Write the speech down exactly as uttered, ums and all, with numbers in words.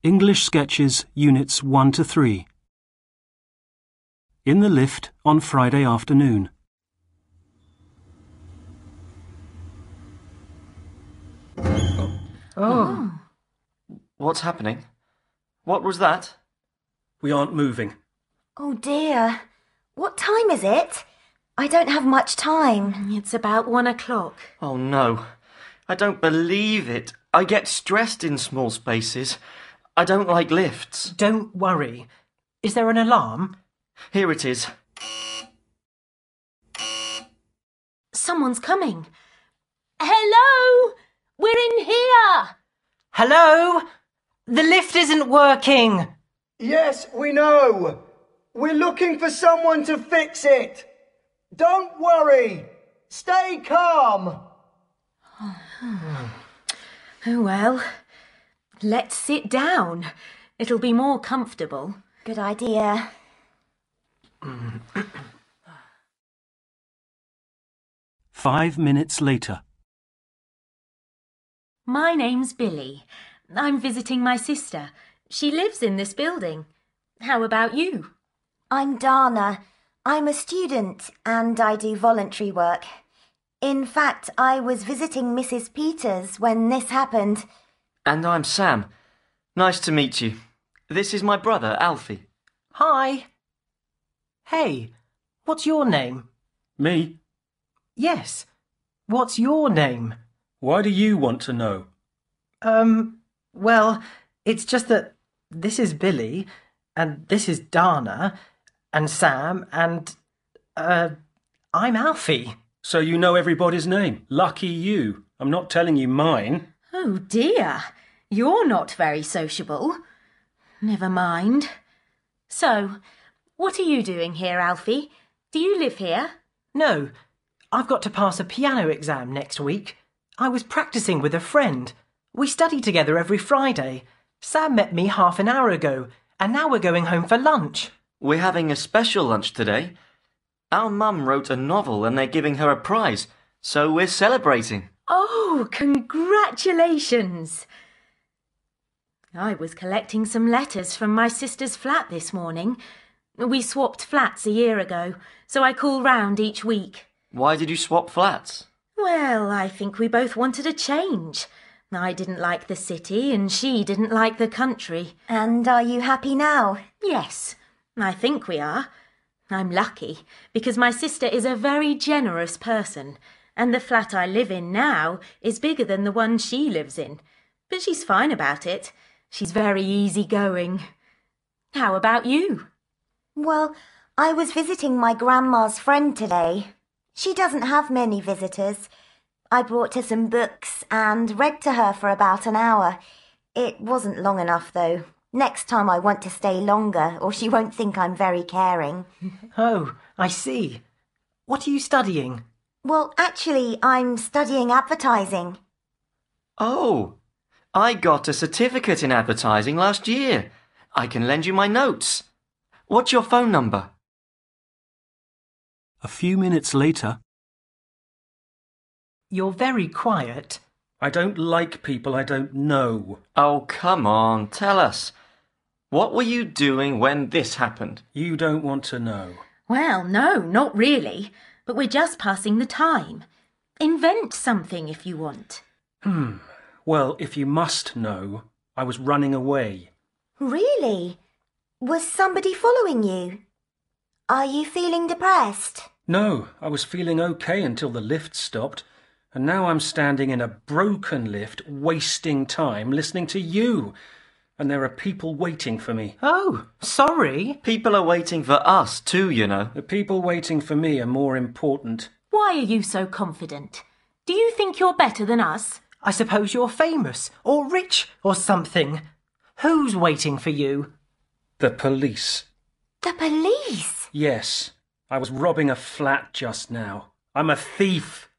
English Sketches Units one to three. In the lift on Friday afternoon. Oh. What's happening? What was that? We aren't moving. Oh dear. What time is it? I don't have much time. It's about one o'clock. Oh no. I don't believe it. I get stressed in small spaces. I don't like lifts. Don't worry. Is there an alarm? Here it is. Someone's coming. Hello? We're in here. Hello? The lift isn't working. Yes, we know. We're looking for someone to fix it. Don't worry. Stay calm. Oh well. Let's sit down. It'll be more comfortable. Good idea. Five minutes later. My name's Billy. I'm visiting my sister. She lives in this building. How about you? I'm Dana. I'm a student and I do voluntary work. In fact, I was visiting Missus Peters when this happened. And I'm Sam. Nice to meet you. This is my brother, Alfie. Hi. Hey, what's your name? Me? Yes. What's your name? Why do you want to know? Um, well, it's just that this is Billy, and this is Dana, and Sam, and, uh, I'm Alfie. So you know everybody's name. Lucky you. I'm not telling you mine. Oh dear. You're not very sociable. Never mind. So, what are you doing here, Alfie? Do you live here? No, I've got to pass a piano exam next week. I was practicing with a friend. We study together every Friday. Sam met me half an hour ago, and now we're going home for lunch. We're having a special lunch today. Our mum wrote a novel and they're giving her a prize, so we're celebrating. Oh, congratulations! I was collecting some letters from my sister's flat this morning. We swapped flats a year ago, so I call round each week. Why did you swap flats? Well, I think we both wanted a change. I didn't like the city and she didn't like the country. And are you happy now? Yes, I think we are. I'm lucky because my sister is a very generous person and the flat I live in now is bigger than the one she lives in. But she's fine about it. She's very easygoing. How about you? Well, I was visiting my grandma's friend today. She doesn't have many visitors. I brought her some books and read to her for about an hour. It wasn't long enough, though. Next time I want to stay longer, or she won't think I'm very caring. Oh, I see. What are you studying? Well, actually, I'm studying advertising. Oh, I got a certificate in advertising last year. I can lend you my notes. What's your phone number? A few minutes later. You're very quiet. I don't like people I don't know. Oh, come on, tell us. What were you doing when this happened? You don't want to know. Well, no, not really. But we're just passing the time. Invent something if you want. Hmm. Well, if you must know, I was running away. Really? Was somebody following you? Are you feeling depressed? No, I was feeling okay until the lift stopped. And now I'm standing in a broken lift, wasting time listening to you. And there are people waiting for me. Oh, sorry. People are waiting for us too, you know. The people waiting for me are more important. Why are you so confident? Do you think you're better than us? I suppose you're famous, or rich, or something. Who's waiting for you? The police. The police? Yes, I was robbing a flat just now. I'm a thief.